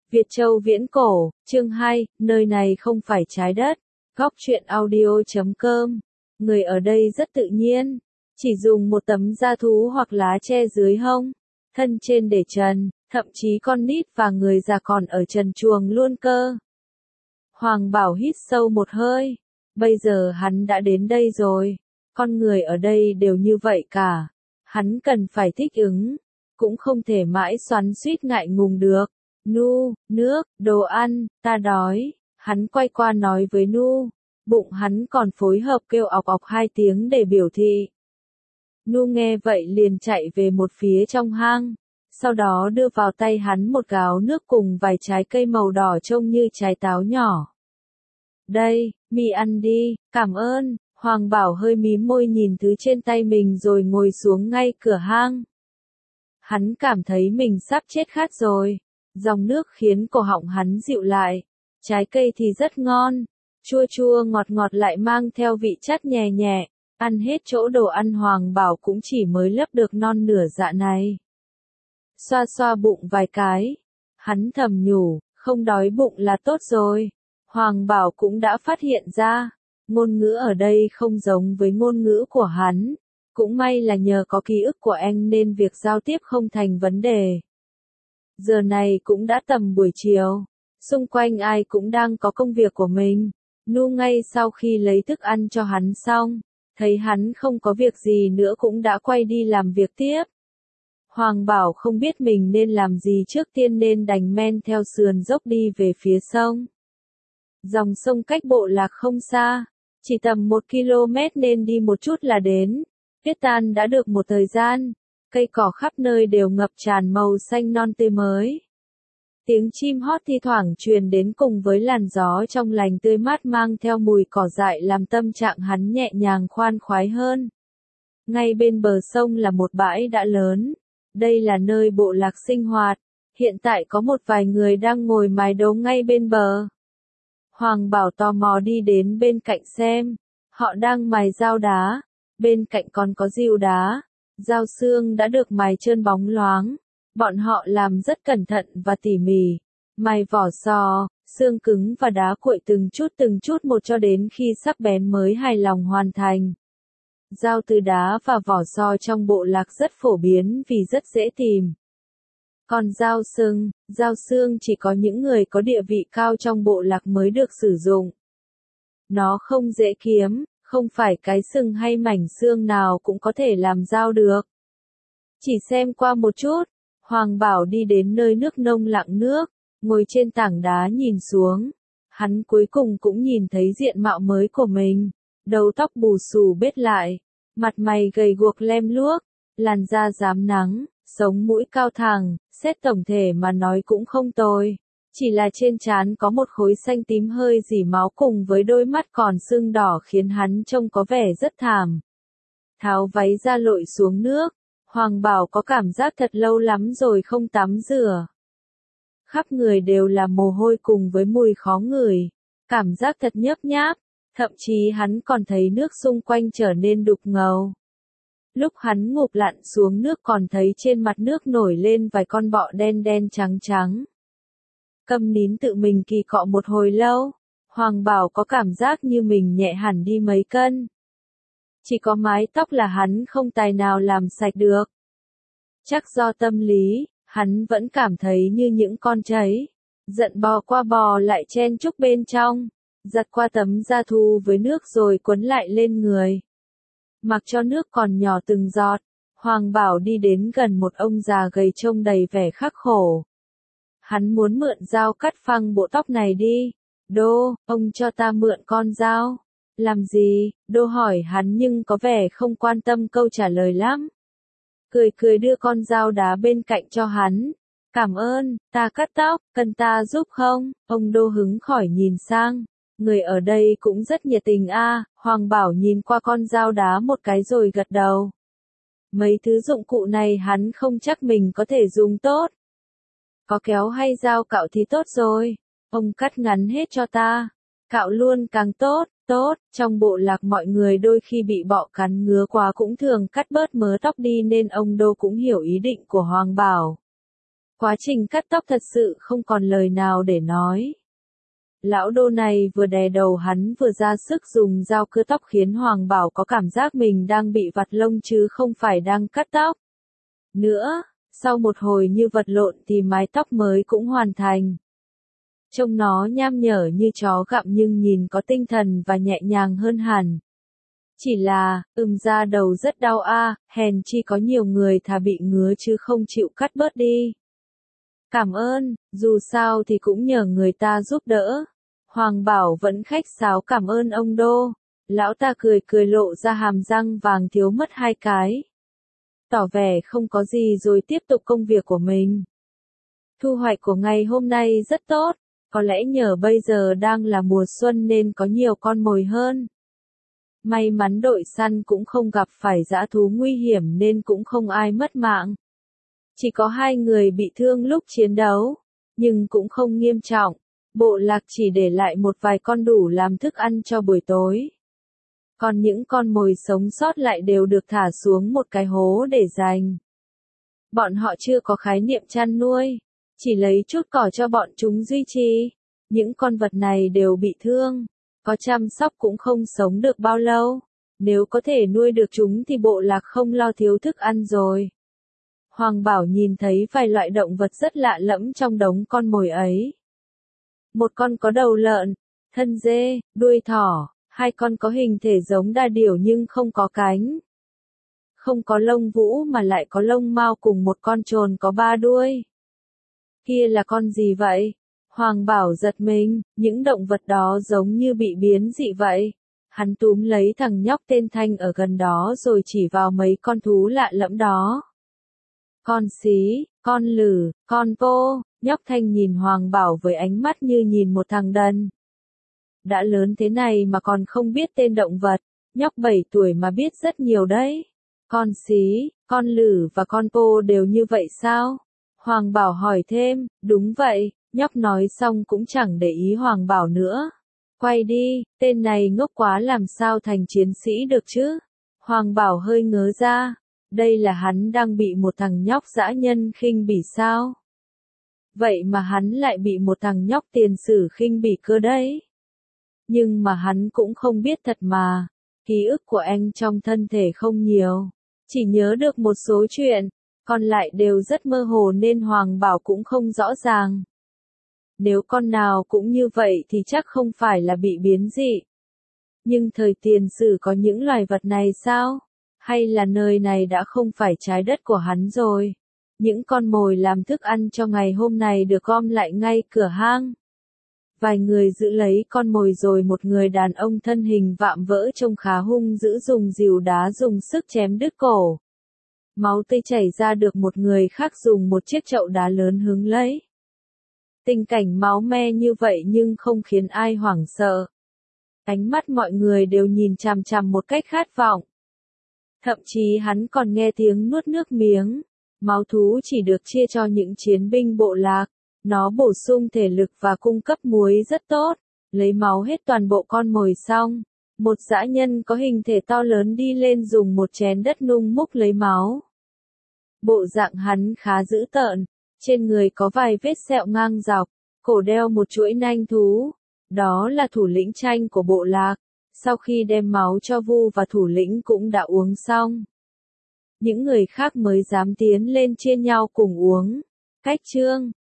Việt Châu Viễn Cổ, chương 2, nơi này không phải trái đất. Góc truyện audio.com. Người ở đây rất tự nhiên, chỉ dùng một tấm da thú hoặc lá che dưới hông, thân trên để trần, thậm chí con nít và người già còn ở trần truồng luôn cơ. Hoàng Bảo hít sâu một hơi, bây giờ hắn đã đến đây rồi, con người ở đây đều như vậy cả, hắn cần phải thích ứng, cũng không thể mãi xoắn xuýt ngại ngùng được. Nu, nước, đồ ăn, ta đói, hắn quay qua nói với Nu, bụng hắn còn phối hợp kêu ọc ọc 2 tiếng để biểu thị. Nu nghe vậy liền chạy về một phía trong hang, sau đó đưa vào tay hắn một gáo nước cùng vài trái cây màu đỏ trông như trái táo nhỏ. Đây, mi ăn đi, cảm ơn, Hoàng Bảo hơi mím môi nhìn thứ trên tay mình rồi ngồi xuống ngay cửa hang. Hắn cảm thấy mình sắp chết khát rồi. Dòng nước khiến cổ họng hắn dịu lại, trái cây thì rất ngon, chua chua ngọt ngọt lại mang theo vị chát nhẹ nhẹ, ăn hết chỗ đồ ăn Hoàng Bảo cũng chỉ mới lấp được non nửa dạ này. Xoa xoa bụng vài cái, hắn thầm nhủ, không đói bụng là tốt rồi. Hoàng Bảo cũng đã phát hiện ra, ngôn ngữ ở đây không giống với ngôn ngữ của hắn, cũng may là nhờ có ký ức của anh nên việc giao tiếp không thành vấn đề. Giờ này cũng đã tầm buổi chiều, xung quanh ai cũng đang có công việc của mình. Nu ngay sau khi lấy thức ăn cho hắn xong, thấy hắn không có việc gì nữa cũng đã quay đi làm việc tiếp. Hoàng Bảo không biết mình nên làm gì trước tiên nên đành men theo sườn dốc đi về phía sông. Dòng sông cách bộ lạc không xa, chỉ tầm 1 km nên đi một chút là đến. Tuyết tan đã được một thời gian. Cây cỏ khắp nơi đều ngập tràn màu xanh non tươi mới. Tiếng chim hót thi thoảng truyền đến cùng với làn gió trong lành tươi mát mang theo mùi cỏ dại làm tâm trạng hắn nhẹ nhàng khoan khoái hơn. Ngay bên bờ sông là một bãi đá lớn. Đây là nơi bộ lạc sinh hoạt. Hiện tại có một vài người đang ngồi mài đấu ngay bên bờ. Hoàng Bảo tò mò đi đến bên cạnh xem. Họ đang mài dao đá. Bên cạnh còn có rìu đá. Dao xương đã được mài trơn bóng loáng, bọn họ làm rất cẩn thận và tỉ mỉ, mài vỏ sò, xương cứng và đá cuội từng chút một cho đến khi sắc bén mới hài lòng hoàn thành. Dao từ đá và vỏ sò trong bộ lạc rất phổ biến vì rất dễ tìm. Còn dao xương chỉ có những người có địa vị cao trong bộ lạc mới được sử dụng. Nó không dễ kiếm. Không phải cái sừng hay mảnh xương nào cũng có thể làm dao được. Chỉ xem qua một chút, Hoàng Bảo đi đến nơi nước nông lặng nước, ngồi trên tảng đá nhìn xuống. Hắn cuối cùng cũng nhìn thấy diện mạo mới của mình, đầu tóc bù xù bết lại, mặt mày gầy guộc lem luốc, làn da rám nắng, sống mũi cao thẳng, xét tổng thể mà nói cũng không tồi. Chỉ là trên trán có một khối xanh tím hơi rỉ máu cùng với đôi mắt còn sưng đỏ khiến hắn trông có vẻ rất thảm. Tháo váy ra lội xuống nước, Hoàng Bảo có cảm giác thật lâu lắm rồi không tắm rửa. Khắp người đều là mồ hôi cùng với mùi khó ngửi, cảm giác thật nhớp nháp, thậm chí hắn còn thấy nước xung quanh trở nên đục ngầu. Lúc hắn ngụp lặn xuống nước còn thấy trên mặt nước nổi lên vài con bọ đen đen trắng trắng. Câm nín tự mình kỳ cọ một hồi lâu, Hoàng Bảo có cảm giác như mình nhẹ hẳn đi mấy cân. Chỉ có mái tóc là hắn không tài nào làm sạch được. Chắc do tâm lý, hắn vẫn cảm thấy như những con cháy, giận bò qua bò lại chen chúc bên trong, giặt qua tấm da thú với nước rồi quấn lại lên người. Mặc cho nước còn nhỏ từng giọt, Hoàng Bảo đi đến gần một ông già gầy trông đầy vẻ khắc khổ. Hắn muốn mượn dao cắt phăng bộ tóc này đi. Đô, ông cho ta mượn con dao. Làm gì? Đô hỏi hắn nhưng có vẻ không quan tâm câu trả lời lắm. Cười cười đưa con dao đá bên cạnh cho hắn. Cảm ơn, ta cắt tóc, cần ta giúp không? Ông Đô hứng khỏi nhìn sang. Người ở đây cũng rất nhiệt tình a. Hoàng Bảo nhìn qua con dao đá một cái rồi gật đầu. Mấy thứ dụng cụ này hắn không chắc mình có thể dùng tốt. Có kéo hay dao cạo thì tốt rồi. Ông cắt ngắn hết cho ta. Cạo luôn càng tốt, tốt. Trong bộ lạc mọi người đôi khi bị bọ cắn ngứa quá cũng thường cắt bớt mớ tóc đi nên ông Đô cũng hiểu ý định của Hoàng Bảo. Quá trình cắt tóc thật sự không còn lời nào để nói. Lão đô này vừa đè đầu hắn vừa ra sức dùng dao cưa tóc khiến Hoàng Bảo có cảm giác mình đang bị vặt lông chứ không phải đang cắt tóc. Nữa, sau một hồi như vật lộn thì mái tóc mới cũng hoàn thành. Trông nó nham nhở như chó gặm nhưng nhìn có tinh thần và nhẹ nhàng hơn hẳn. Chỉ là, da đầu rất đau hèn chi có nhiều người thà bị ngứa chứ không chịu cắt bớt đi. Cảm ơn, dù sao thì cũng nhờ người ta giúp đỡ. Hoàng Bảo vẫn khách sáo cảm ơn ông Đô. Lão ta cười cười lộ ra hàm răng vàng thiếu mất 2 cái. Tỏ vẻ không có gì rồi tiếp tục công việc của mình. Thu hoạch của ngày hôm nay rất tốt, có lẽ nhờ bây giờ đang là mùa xuân nên có nhiều con mồi hơn. May mắn đội săn cũng không gặp phải dã thú nguy hiểm nên cũng không ai mất mạng. Chỉ có 2 người bị thương lúc chiến đấu, nhưng cũng không nghiêm trọng. Bộ lạc chỉ để lại một vài con đủ làm thức ăn cho buổi tối. Còn những con mồi sống sót lại đều được thả xuống một cái hố để dành. Bọn họ chưa có khái niệm chăn nuôi, chỉ lấy chút cỏ cho bọn chúng duy trì. Những con vật này đều bị thương, có chăm sóc cũng không sống được bao lâu. Nếu có thể nuôi được chúng thì bộ lạc không lo thiếu thức ăn rồi. Hoàng Bảo nhìn thấy vài loại động vật rất lạ lẫm trong đống con mồi ấy. Một con có đầu lợn, thân dê, đuôi thỏ, 2 con có hình thể giống đa điểu nhưng không có cánh. Không có lông vũ mà lại có lông mao cùng một con trồn có 3 đuôi. Kia là con gì vậy? Hoàng Bảo giật mình, những động vật đó giống như bị biến dị vậy. Hắn túm lấy thằng nhóc tên Thanh ở gần đó rồi chỉ vào mấy con thú lạ lẫm đó. Con xí, con lử, con pô, nhóc Thanh nhìn Hoàng Bảo với ánh mắt như nhìn một thằng đần. Đã lớn thế này mà còn không biết tên động vật, nhóc 7 tuổi mà biết rất nhiều đấy. Con xí, con lử và con pô đều như vậy sao? Hoàng Bảo hỏi thêm, đúng vậy, nhóc nói xong cũng chẳng để ý Hoàng Bảo nữa. Quay đi, tên này ngốc quá làm sao thành chiến sĩ được chứ? Hoàng Bảo hơi ngớ ra, đây là hắn đang bị một thằng nhóc dã nhân khinh bỉ sao? Vậy mà hắn lại bị một thằng nhóc tiền sử khinh bỉ cơ đấy. Nhưng mà hắn cũng không biết thật mà, ký ức của anh trong thân thể không nhiều, chỉ nhớ được một số chuyện, còn lại đều rất mơ hồ nên Hoàng Bảo cũng không rõ ràng. Nếu con nào cũng như vậy thì chắc không phải là bị biến dị. Nhưng thời tiền sử có những loài vật này sao? Hay là nơi này đã không phải trái đất của hắn rồi? Những con mồi làm thức ăn cho ngày hôm này được gom lại ngay cửa hang. Vài người giữ lấy con mồi rồi một người đàn ông thân hình vạm vỡ trông khá hung dữ dùng rìu đá dùng sức chém đứt cổ. Máu tươi chảy ra được một người khác dùng một chiếc chậu đá lớn hứng lấy. Tình cảnh máu me như vậy nhưng không khiến ai hoảng sợ. Ánh mắt mọi người đều nhìn chằm chằm một cách khát vọng. Thậm chí hắn còn nghe tiếng nuốt nước miếng. Máu thú chỉ được chia cho những chiến binh bộ lạc. Nó bổ sung thể lực và cung cấp muối rất tốt. Lấy máu hết toàn bộ con mồi xong. Một dã nhân có hình thể to lớn đi lên dùng một chén đất nung múc lấy máu. Bộ dạng hắn khá dữ tợn. Trên người có vài vết sẹo ngang dọc. Cổ đeo một chuỗi nanh thú. Đó là thủ lĩnh Tranh của bộ lạc. Sau khi đem máu cho Vu và thủ lĩnh cũng đã uống xong. Những người khác mới dám tiến lên chia nhau cùng uống. Cách chương